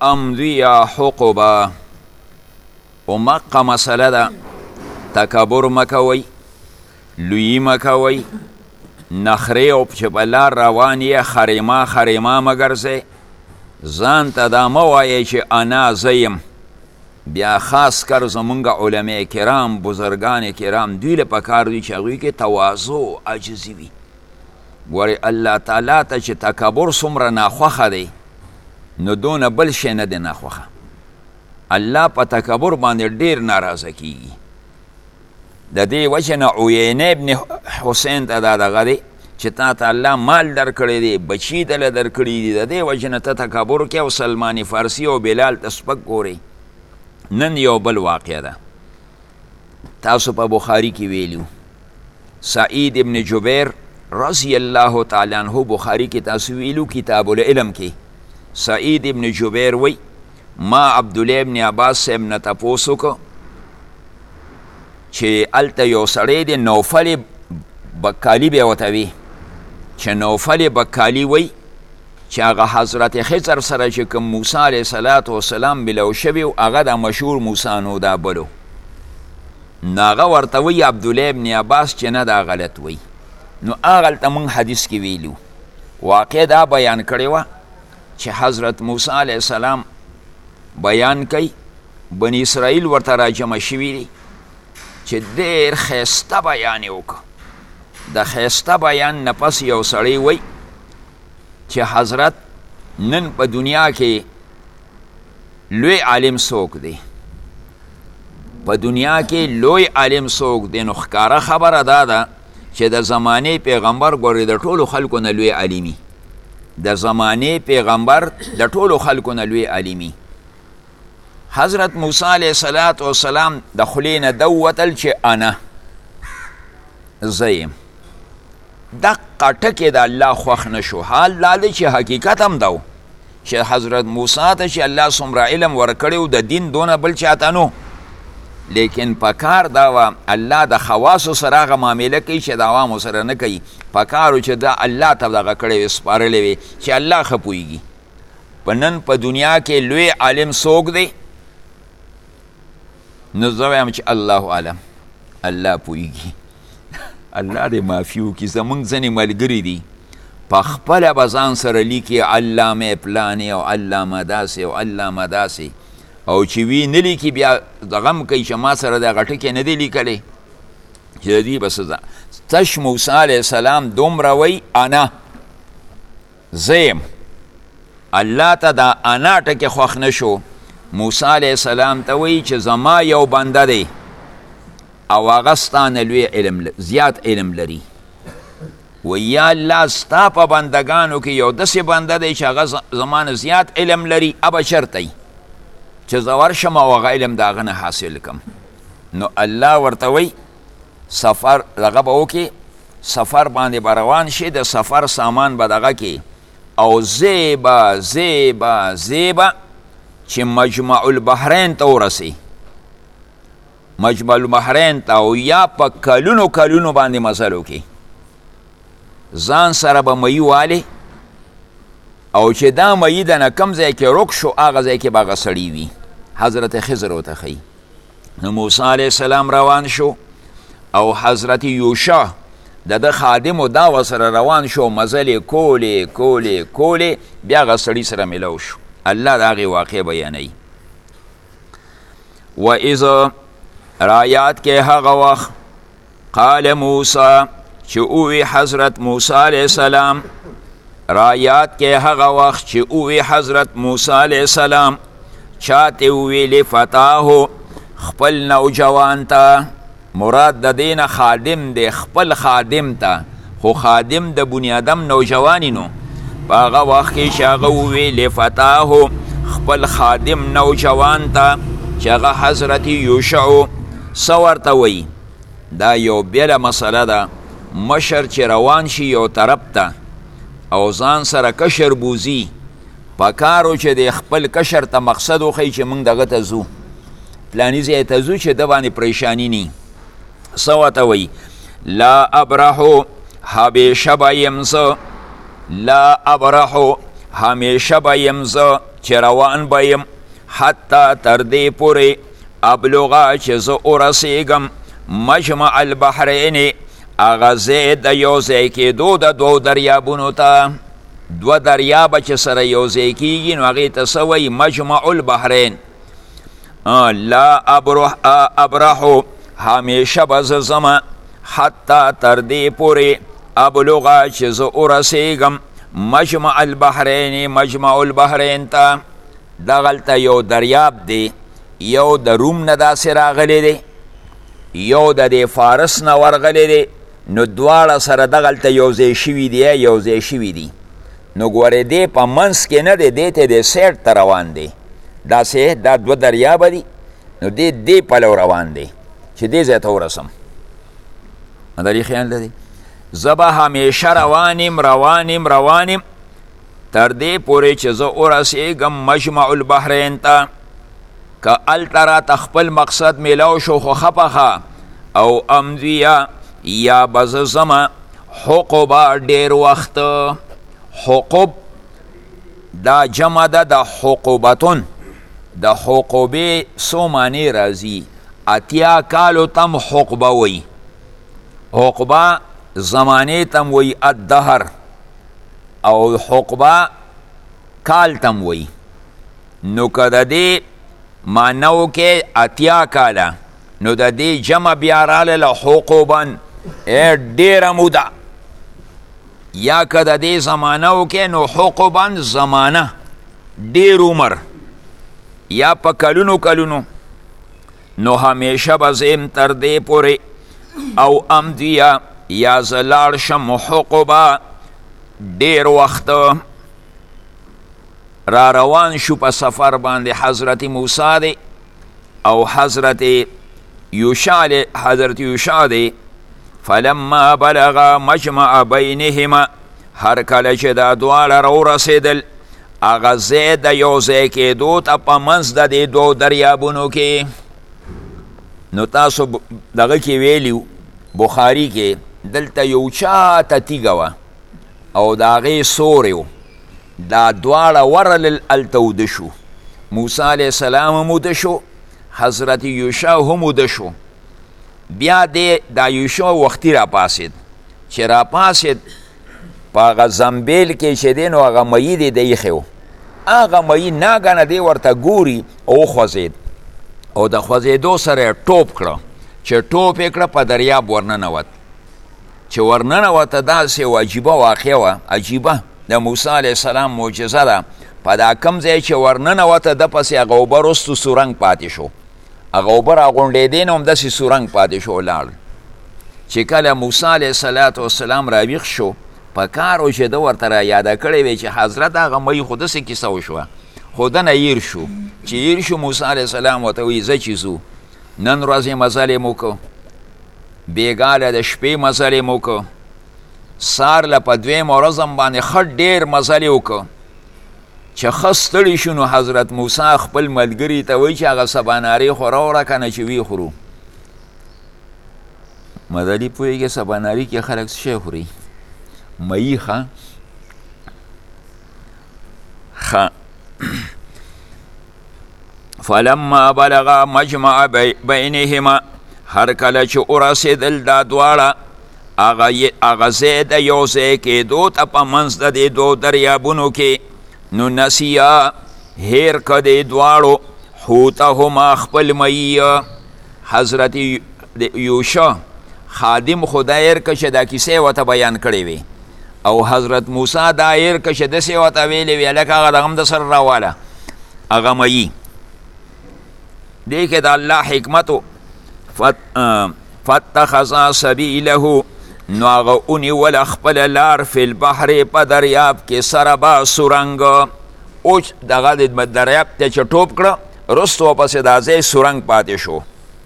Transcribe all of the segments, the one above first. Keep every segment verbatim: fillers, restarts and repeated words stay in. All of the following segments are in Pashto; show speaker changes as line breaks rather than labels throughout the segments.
امضي حقبا او مقه مسله ده تکبر مکوئ لویی مکوئ نخرې او چې په لار روان یې خریما خریما مګرځئ ځان ته دا مه وایئ چې انا زه یم بیا خاص کر زمونږ علما کرام بزرگان کرام دوی له پکار دوی چې هغوی کې تواضع عاجزي وي ګورې الله تعالی ته چې تکبر څومره ناخوښه دی نو دونه بل شی نه دی ناخوښه الله په تکبر باندې ډیر ناراضه کیږي د دې وجه نه عیینه ابن حسین ته دا دغه دی چې تا ته الله مال درکړی دی بچي دله درکړي دي د دې وجه نه ته تکبر کوې او سلمان فارسي او بلال ته سپک ګورئ نن یو بل واقع ده تاسو په بخاري کې ویلو سعید ابن جبیر رضی الله تعالی عنہ بخاري کې تاسو ویلو کتاب العلم کې سعید ابن جبیر وی ما عبدالله ابن عباس صاحب نه تپوس وکړو چې هلته یو سړی دی نوفل بکالي بیا ورته وي چې نوفل بکالي وی چې هغه حضرت خضر سره چې کوم موسی علیه صلات وسلام بلو شوي و هغه د مشهور موسی نو دا بلو نو هغه ورته وی عبدالله ابن عباس چې نه دا غلط وی نو هغه هلته موږ حدیث کې ویلو واقع دا بیان کړې وه چې حضرت موسی علیه السلام بیان کوي بنی اسرائیل ورته راجمع شوي دي چې ډېر ښایسته بیان یې وکړه د ښایسته بیان نه پس یو سړی وی چې حضرت نن په دنیا کې لوی عالم څوک دی په دنیا کې لوی عالم څوک دی نو ښکاره خبره دا ده چې د زمانې پیغمبر ګورې د ټولو خلکو نه لوی عالمي د زمانې پیغمبر د ټولو خلکو نه لوی عالمي حضرت موسی علیه صلات وسلام د خولې نه ده ووتل چې انا زه یم دقه ټکې د الله خوښ نه شو حال دا دی چې حقیقت هم ده چې حضرت موسی ته چې الله څومره علم ورکړی و د دین دونه بل چاته نو لیکن پکار دا وه الله د خواصو سره هغه معامله کوي چې د عوامو سره نه کوي پکار و چې دا الله ته دغه کړی وي سپارلی وي چې الله ښه پوهېږي په نن په دنیا کې لوی عالم څوک دی نو زه وایم چې الله عالم الله پوهېږي الله دې معافي وکړي زموږ ځینې ملګري دي په خپله به ځان سره لیکي علامه پلانې او علامه داسې او علامه داسې او چې وی نه لیکي بیا دغه م کوي چې ما سره دغه ټکې نه دی لیکلی چې د دې بس تش موسی علیه السلام دومره وی انا زه یم الله ته دا انا ټکې خوښ نه شو موسی علیه السلام ته وی چې زما یو بنده دی او هغه ستا نه لوی علم زیات علم لري و یا الله ستا په بندګانو کې یو داسې بنده دی چې هغه زما نه زیات علم لري ابه شرط دی چې زه ورشم او هغه علم د هغه نه حاصل کم نو الله ورته وی سفر دغه به وکړي سفر باندې به روان شي د سفر سامان به دغه کې او زیبه زیبه زیبه چې مجمع البحرین ته ورسي مجمع البحرین ته او یا په کلونو کلونو باندې مزل وکړي ځان سره به مهي والي او چې دا مهي د نه کم ځای کې رک شو هغه ځای کې به هغه سړي وي حضرت خضر ورته ښیي نو موسی علیه السلام روان شو او حضرت یوشع د ده خادمو دا ورسره روان شو مزلې کولې کولې کولې بیا هغه سړي سره میلو شو الله د هغې واقع بیانوي و اذا رایات کې هغه وخت قال موسی چې اووی حضرت موسی علیه السلام رایات کې هغه وخت چې اووی حضرت موسی علیه السلام چاته ویلې فتاهو خپل نوجوان ته مراد د دین خادم دی خپل خادم ته خو خادم د بنیادم نوجوانی نو په هغه وخت کې چې هغه وویلې فتاهو خپل خادم نوجوان ته چې هغه حضرت یوشع څه ورته وایي دا یو بېله مسله ده مشر چې روان شي یو طرف ته او ځان سره کشر بوزي پکارو چې د خپل کشر ته مقصد وښیي چې موږ دغه ته ځو پلاني ځای ته ځو چې ده باندې پریشاني نی څه ورته وایي لا ابرحو همیشه به یم زه لا ابرحو همیشه به یم زه چې روان به یم حتی تر دې پورې ابلغه چې زه ورسیږم مجمع البحرین هغه ځای د یو ځای کېدو د دوو دریابونو ته. دوه دریابه چې سره یو ځای کېږي نو هغې ته څه وایي مجمع البحرین. لا ابرحو همیشه به زه ځمه حتی تر دې پورې ابلغه چې زه ورسیږم مجمع البحرین مجمع البحرین ته. دغلته یو دریاب دی، یو د روم نه داسې راغلی دی، یو د دې فارس نه ورغلی دی، نو دواړه سره دغلته یو ځای شوي دی یو ځای شوي دي. نو ګورې دی په منځ کې نه دی، دی ته د سیډ ته روان دی، داسې دا دوه دریابه دي، نو دی دې پلو روان دی چې دې ځای ته ورسم. دلې خیال لري زه به همیشه روانیم روانیم روانیم تر دې پورې چې زه ورسېږم مجمع البحرین ته. که هلته راته خپل مقصد میلاو شو خو ښه پخه او امضیه یا به زه ځمه حقوبه ډېر وخت. حقوب دا جمع ده د حقوبتون. د حقوبې څو معنی راځي؟ اتیا کالو تم حقوبه وی، حقوبه زمانې تم وی الدهر، او حقوبه کال تم وی. نو که د دې معنو کې اتیا کاله نو د دې جمع بیا راله حقوبا ډېره موده، یا که د دې زمانو کې نو حقوبا زمانه ډېر عمر، یا په کلونو کلونو. نو همیشه به زم تر دې پورې او امضیه یا زه لاړ شم حقوبه ډېر وخت. را روان شو په سفر باندې حضرت موسی دی او حضرت یوشع دی. حضرت یوشع دی فلما بلغ مجمع بینهما، هر کله چې دا دواړه راورسېدل هغه ځای د یو ځای کېدو ته په منځ د دې دوو دریابونو کې. نو تاسو دغه کې ویلیو بخاري کې دلته یو چاته تیږه وه او د هغې سوری و، دا دواړه ورلل هلته وده شو. موسی علیه السلام هم وده شو، حضرت یوشع هم وده شو. بیا دی دا یوشع وختي را پاسید، چې را پاسید په هغه زنبیل کې چې دی نو هغه مهي دی د ایښی و، هغه مهي ناګنه دی ورته ګوري او وخوځېد او د خوځېدو سره یې ټوپ کړه، چې ټوپ یې کړه په دریاب ورننوت. چې ورننوته داسې یو عجیبه واقعه وه، عجیبه د موسی علیه السلام معجزه ده. په دا کم ځای چې ورننوته ده پسې هغه اوبه رستو سورنګ پاتې شو، هغه اوبه راغونډېدې نو همداسې سورنګ پاتې شو ولاړ. چې کله موسی علیه السلام راویښ شو په کار و چې ده ورته را یاده کړی وی چې حضرت هغه مهي خو داسې کیسه وشوه، خو دنه هیر شو. چې هیر شو موسی علیه السلام ورته وایي زه چې ځو نن ورځې مزل یې مو که، بېګاله د شپې مزل یې مو که، سار له په دویمه ورځ هم باندې ښه ډېر مزل یې وکړه. چې ښه ستړي شو نو حضرت موسی خپل ملګري ته وایي چې هغه سباناري خو راوړه که نه چې ویې خورو. مدلي پوهېږې سباناري کې خلک څه شی خوري؟ مهي ښه ښه فلما بلغ مجمع بینهما، هر کله چې ورسېدل دا دواړه هغه ځای د یو ځای کېدو ته په منځ د دې دوو دریابونو کې، نو نسیا هیر که دې دواړو حوتهما خپل مهي. حضرت یوشع خادم خو دا هیر که چې دا کیسې ورته بیان کړې وي، او حضرت موسی دا هیر که چې داسې ورته ویلې وي هلکه هغه دغه هم د سره راواله هغه مهي. دې کې د الله حکمت فاتخذا سبیله، نو هغه ونیوله خپله لار فی البحر په دریاب کې سربا سورنګ. اوچ دغه د دریاب ته چې ټوپ کړه رستو پسې دا ځای سورنګ پاتې شو.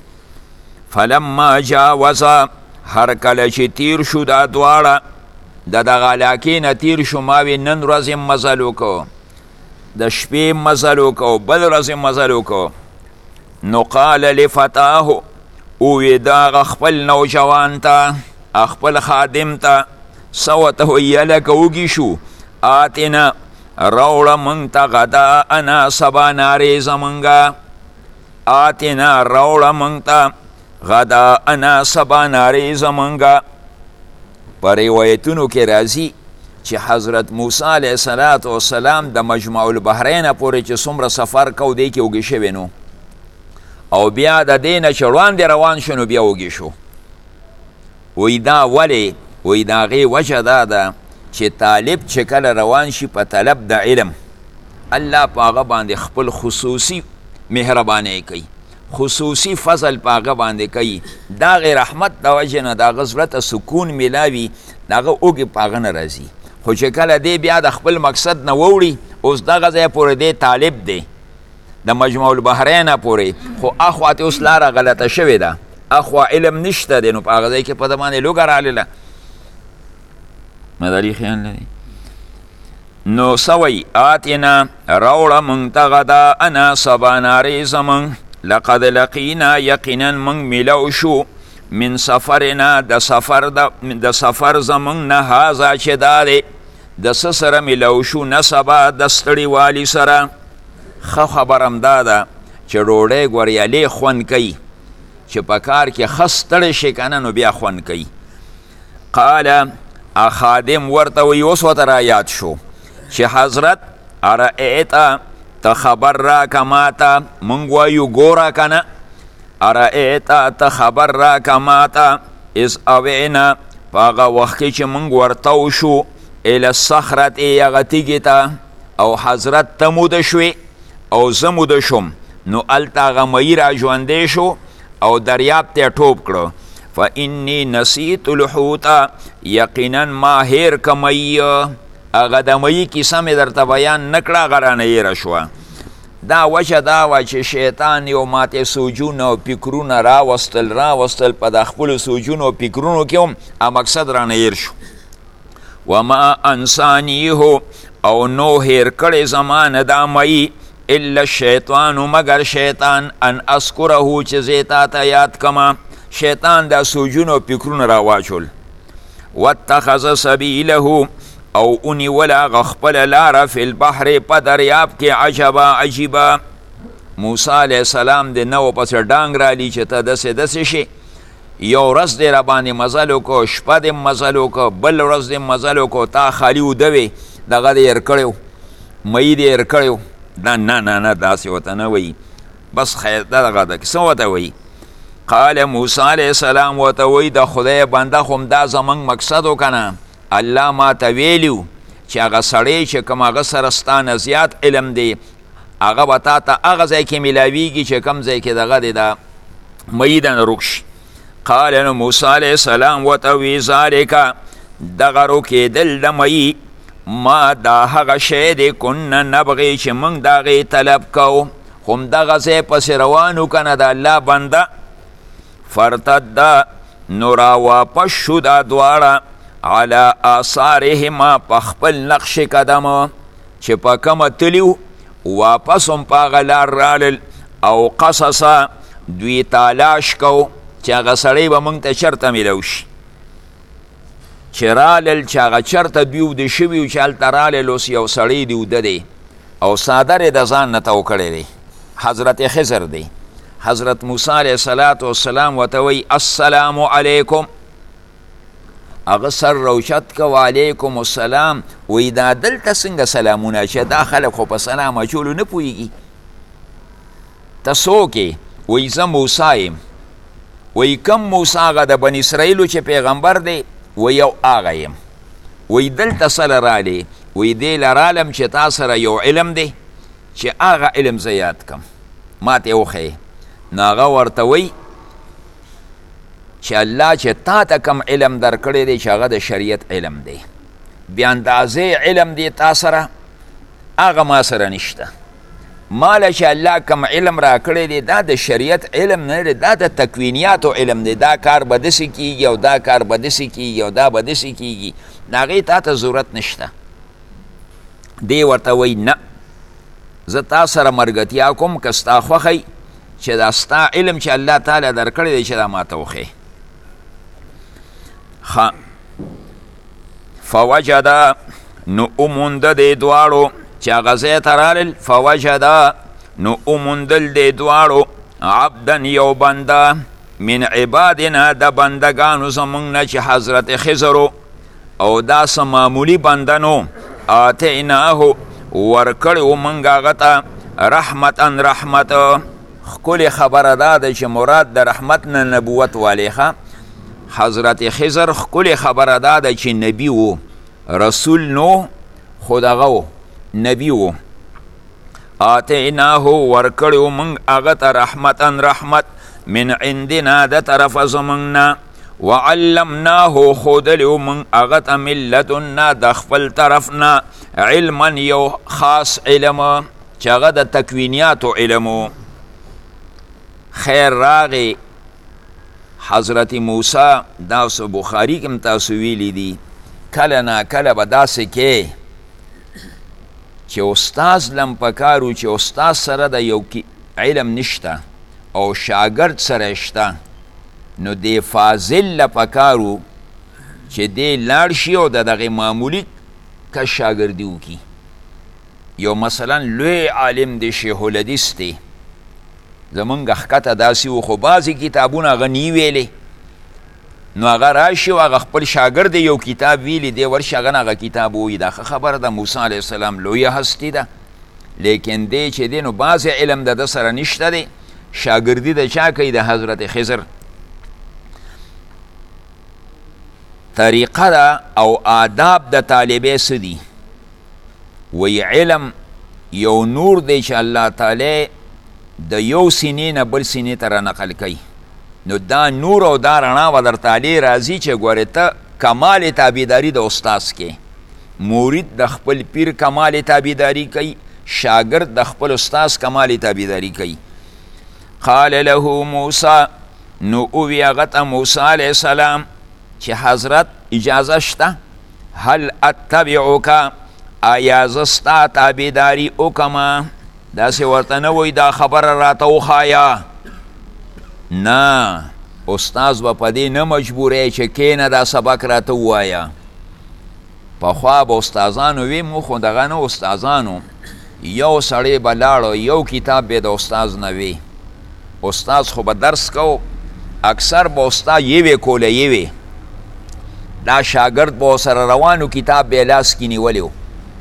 فلما جاوزا، هر کله چې تیر شو دا دواړه د دغه علاقې نه تیر شو، ما وی نن ورځ یې مزل وکړو، د شپې مزل وکړو، بل ورځ یې مزل وکړو. نو قال لفتاه، اوی دا هغه خپل نوجوان ته خپل خادم ته څه ورته ویي هلکه وږي شو، آتنا راوړه موږ ته غدا انا سبا نارې زمونږه آتنا راوړه موږ ته غدا انا سبا نارې زمونږه. په روایتونو کې راځي چې حضرت موسی علیه السلام د مجمع البحرین پورې چې څومره سفر کو دی کې اوږې شوی نو او بیا د دې نه چې وړاندې روان شو نو بیا اوږې شو. وی دا ولې؟ وی د هغې وجه دا ده چې طالب چې کله روان شي په طلب د علم الله په هغه باندې خپل خصوصي مهربانۍ کوي، خصوصي فضل په هغه باندې کوي. د هغې رحمت د وجې نه د هغه زړه ته سکون میلاوي، د هغه اوږې په هغه نه راځي. خو چې کله دی بیا د خپل مقصد نه ووړي اوس دغه ځای پورې دی طالب دی د مجموع البحرین پورې، خو اخوا ته اوس لاره غلطه شوې ده، اخوا علم نشته دی، نو په هغه ځای کې په ده باندې لوږه راغلله. مداري خیال لري. نو سوی آتنا راوړه موږ ته غدا انا سبا نارې زموږ لقد لقینا یقینا موږ میلو شو من سفرنا د سفر د سفر زموږ نه هذا چې دا دی د څه سره میلو شو نسبا د ستړي والي سره. ښه خبرم دا ده چې ډوډۍ ګوریالې خوند کوي، چې په کار کې ښه ستړی شي که نه نو بیا خوند کوي. قال خادم ورته وی اوس ورته را یاد شو چې حضرت ارأیته ته خبر راکه ماته، موږ وایو ګوره که نه، ارأیته ته خبر راکه ماته اذ اوینا په هغه وخت کې چې موږ ورتو شو الی الصخرة هغه تیږې ته، او حضرت ته موده شوې او زه موده شوم، نو هلته هغه مهي را ژوندی شو او دریاب ته ټوپ کړه. فانی نسیت الحوت یقینا ما هیر که مهي، هغه د مهي کیسه مې درته بیان نه کړه، هغه رانه هیره شوه. دا وجه دا وه چې شیطان یو ماته سوجونه او فکرونه راوستل راوستل په د خپلو سوجونو او فکرونو کې هم مقصد رانه هیر شو. وما انسانیه او نو هیر کړی زما نه دا مهي الا الشیطان مگر شیطان ان اذکره چې زه تا ته یاد کما. شیطان دا سوجونو فکرونه راواچول. واتخذ سبیله او اونیول هغه خپله لاره فی البحر په دریاب کې عجبا عجیبه. موسی علیه السلام د نو پسې ډانګ رالی چې ته داسې داسې شي. یو ورځ دې راباندې مزل وکړو، شپه دې مزل وکړو، بل ورځ دې مزل وکړو، تا خالي اوده وې دغه دې هېر کړی و، مهي دې هېر کړی و. نه نه نه نه داسې ورته نه وایي، بس خیر دغه ده څه ورته وایي. قال موسی علیه السلام ورته وایي د خدای بنده خو دا زموږ مقصد و که نه، الله ما ته ویلي چې هغه سړی چې کوم هغه سره ستا نه زیات علم دی هغه به تا ته هغه ځای کې میلاویږي چې کوم ځای کې دغه دی د مهي ده نه روک شي. قال نو موسی علیه السلام ورته وی ذلکه دغه روکېدل د مهي ما دا هغه شی دی کنه نبغي چې موږ د هغې طلب کوو، خو همدغه ځای پسې روان و که نه د الله بنده. فرتده نو راواپس شو دا دواړه علی آثارهما په خپل نقش قدم چې په کومه تلي و واپس هم په هغه لار رالل. او قصصه دوی تالاش کو چې هغه سړی به موږ ته چېرته میلو شي، چې رالل چې هغه چېرته دوی اوده شوي و چې هلته رالل اوس یو سړی دی اوده دی او څادر یې د ځان نه تو کړی دی، حضرت خضر دی. حضرت موسی علیه السلام ورته وایي السلام علیکم، هغه سر روشت که وعلیکم السلام. وی دا دلته څنګه سلامونه چې دا خلک خو په سلام اچولو نه پوهېږي. ته څوک یې؟ وی زه موسی یم. وی کم موسی هغه د بني اسرائیلو چې پیغمبر دی؟ وی یو هغه یم. وی دلته څه له رالې؟ وی دې له رالم چې تا سره یو علم دی چې هغه علم زه یاد کم، ما ته یې وښیې. نو هغه ورته وی چې الله چې تا ته کم علم در کړی دی چې هغه د شریعت علم دی، بیا اندازې علم دی تا سره هغه ما سره نشته. ماله چې الله کم علم را کړی دی دا د شریعت علم نه دی، دا د تکوینیاتو علم دی. دا کار به داسې کېږي او دا کار به داسې کېږي او دا به داسې کېږي، د هغې تا ته ضرورت نشته. دی ورته وایي نه، زه تا سره ملګرتیا کوم که ستا خوښی چې دا ستا علم چې الله تعالی در کړی دی چې دا ما ته وښیې. فوجد نو اومونده دی دواړو چې هغه ځای ته رالل فوجدا نو اوموندل دې دواړو عبدا یو بنده من عبادنا د بندگانو زمونږ نه چې حضرت خضر او دا څه معمولي بنده نو آتیناه ورکړی و موږ هغه ته رحمتا رحمت. ښکلې خبره دا ده چې مراد د رحمت نه نبوت والیخه حضرت خضر ښکلې خبره دا ده چې نبی و رسول نو خو دغه و نبی و. آتیناه ورکړی و موږ هغه ته رحمتا رحمت من عندنا د طرفه زموږ نه وعلمناه ښودلی و موږ هغه ته من لدنا د خپل طرف نه علما یو خاص علم چې هغه د تکوینیاتو علم و. خیر راغی حضرت موسی داسې بخاري کې هم تاسو ویلی دي کله نا کله به داسې کې چې استاز لم پکارو چې استاز سره د یو علم نشته او شاگرد سره شته نو دی فاضل لپکارو چې دی لاړ شي او د دغه معمولی که شاگردي وکړي. یو مثلا لوی عالم دی شیخ الحدیث دی زمونږ ښکته داسې و خو بعضې کتابونه هغه نی ویلې نو هغه راشي او هغه خپل شاګرد یو کتاب ویلی دی ورشي هغه نه هغه کتاب ووایي دا ښه خبره ده موسی علیه السلام لویه هستي ده لیکن دی چې دی نو بعضې علم د ده سره نشته دی شاگردی د چا کوي د حضرت خضر. طریقه ده او آداب د طالبې څه دي وی علم یو نور دی چې الله تعالی د یو سینې نه بل سینې ته رانقل کوي نو دا نور او دا رڼا به درته علی راځي چې ګورې ته کمال تابعداري د استاز کې مرید د خپل پیر کمال تابعداري کوي شاگرد د خپل استاز کمال تابعداري کوي. قال له موسی نو اوی هغه ته موسی علیه السلام چې حضرت اجازه شته هل اتبعک آیا زه ستا تابعداري وکمه داسې ورته نه وایي دا خبره راته وښایه نه استاز به په دې نه مجبوری چې کینه دا سبق راته ووایه. پخوا به استازانو وي مو خو دغه نه استازانو یو سړی به لاړو یو کتاب به د استاز نه وي استاز خو به درس کو اکثر به استاد یوې کوله یوې دا شاگرد به سره روانو کتاب به لاس کې نیولی و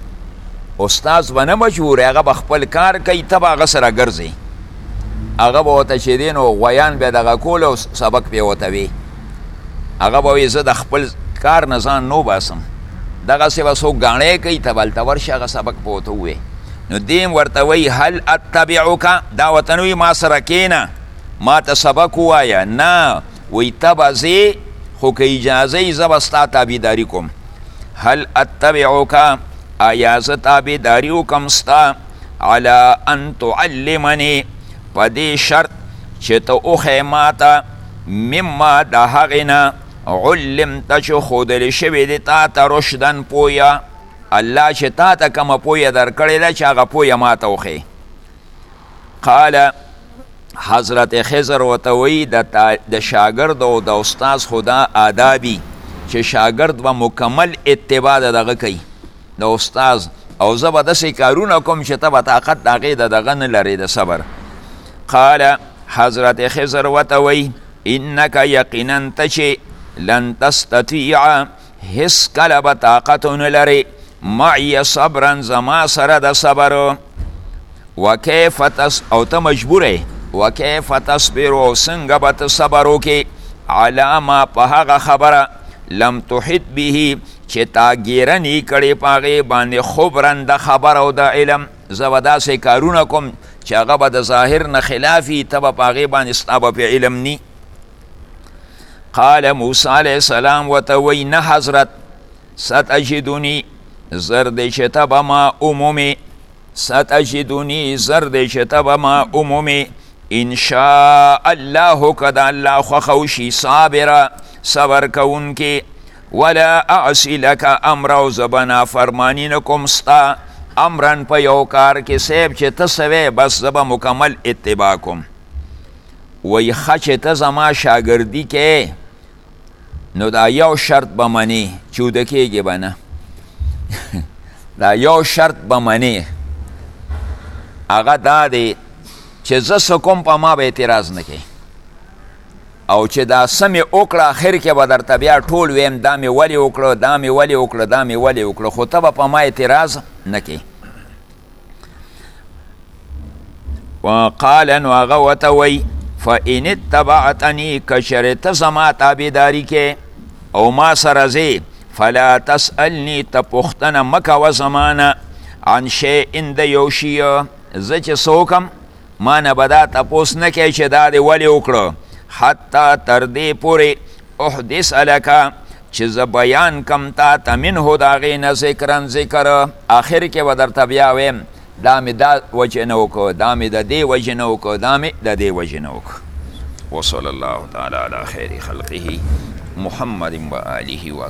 استاز به نه مجبور هغه به خپل کار کوي ته به هغه سره ګرځئ هغه به ورته چې دی نو غویان به دغه کول او سبق پې ورته وي هغه به وایي زه د خپل کار نه ځان نو باسم دغسې به څوک ګاڼې کوي ته به هلته ورشي هغه سبق به ورته ووایي نو دیم ورته وایي هل اتبعک دا ورته نه وایي ما سره کښېنه ما ته سبق ووایه نه وایي ته به ځې خو که اجازه یې زه به ستا تابعداري کوم. هل اتبعک آیا زه تابعداري وکم ستا علی ان تعلمني په دې شرط چې ته وښیې ما ته مما د هغې نه علمته چې ښودلې شوې دي تا ته رشدن پویه الله چې تا ته کومه پویه درکړې ده چې هغه پویه ما ته وښیې. قال حضرت خضر ورته وایي د شاګرد او د استاز خدا آدابي چې شاګرد به مکمل اتباع د دغه کوي د استاز او زه به داسې کارونه کوم چې ته به طاقت د هغې د دغه نه لرې د صبر. قال حضرت خضر ورته وایي انک یقینا ته چې لن تستطیع هیڅ کله به طاقت ونه لرې معی صبرا زما سره د صبر وکیف تس او ته مجبوره وکیف تصبر او څنګه به ته صبر وکې علی ما په هغه خبره لم تحط به چې تا ګیرنې کړې په هغې باندې خبرن د خبر او د علم زه به داسې کارونه کوم چې هغه به د ظاهر نه خلافي ته به په هغې باندې ستا به په علم نی. قال موسی علیه السلام ورته وایي نه حضرت ستجدني زر دی چې ته به ما عمومي ستجدني زر دی چې ته به ما عمومي انشاء الله که د الله خوښه وشي صابره صبر کوونکې ولا اعصي لك امر او زه به نافرماني نه کوم ستا امرن په یو کار کې صیب چې ته څه بس زه به مکمل اتباع کوم. وایي ښه چې ته زما شاګردي کې نو دا یو شرط به منې چوده کېږي به نه دا یو شرط به منې هغه دا دی چې زه څه کوم په ما به اعتراض نه کوي او چې دا څه مې وکړه اخر کې به درته بیا ټول ویم دا مې ولې وکړه دا مې ولې وکړه دا مې ولې وکړه خو ته به په ما اعتراض نه کوي وقال نو هغه ورته وی فإن اتبعتني که چېرې ته زما تابعداري کې او ما سره ځې فلا تسألني ته پوښتنه مه کوه زمانه عن شیء د یو شي زه چې څه وکړم ما نه به دا تپوس نه کوې چې دا دې ولې وکړه حتی تر دې پورې احدث لکه چې زه بیان کم تا ته منهو د هغې نه ذکرن ذکر آخر کې به درته بیا ویم دا مې دا وجه نه وکړه دا مې د دې وجه نه وکړه دا مې د دې وجه نه وکړه وصلی الله تعالی علی خیر خلقه محمد و آله و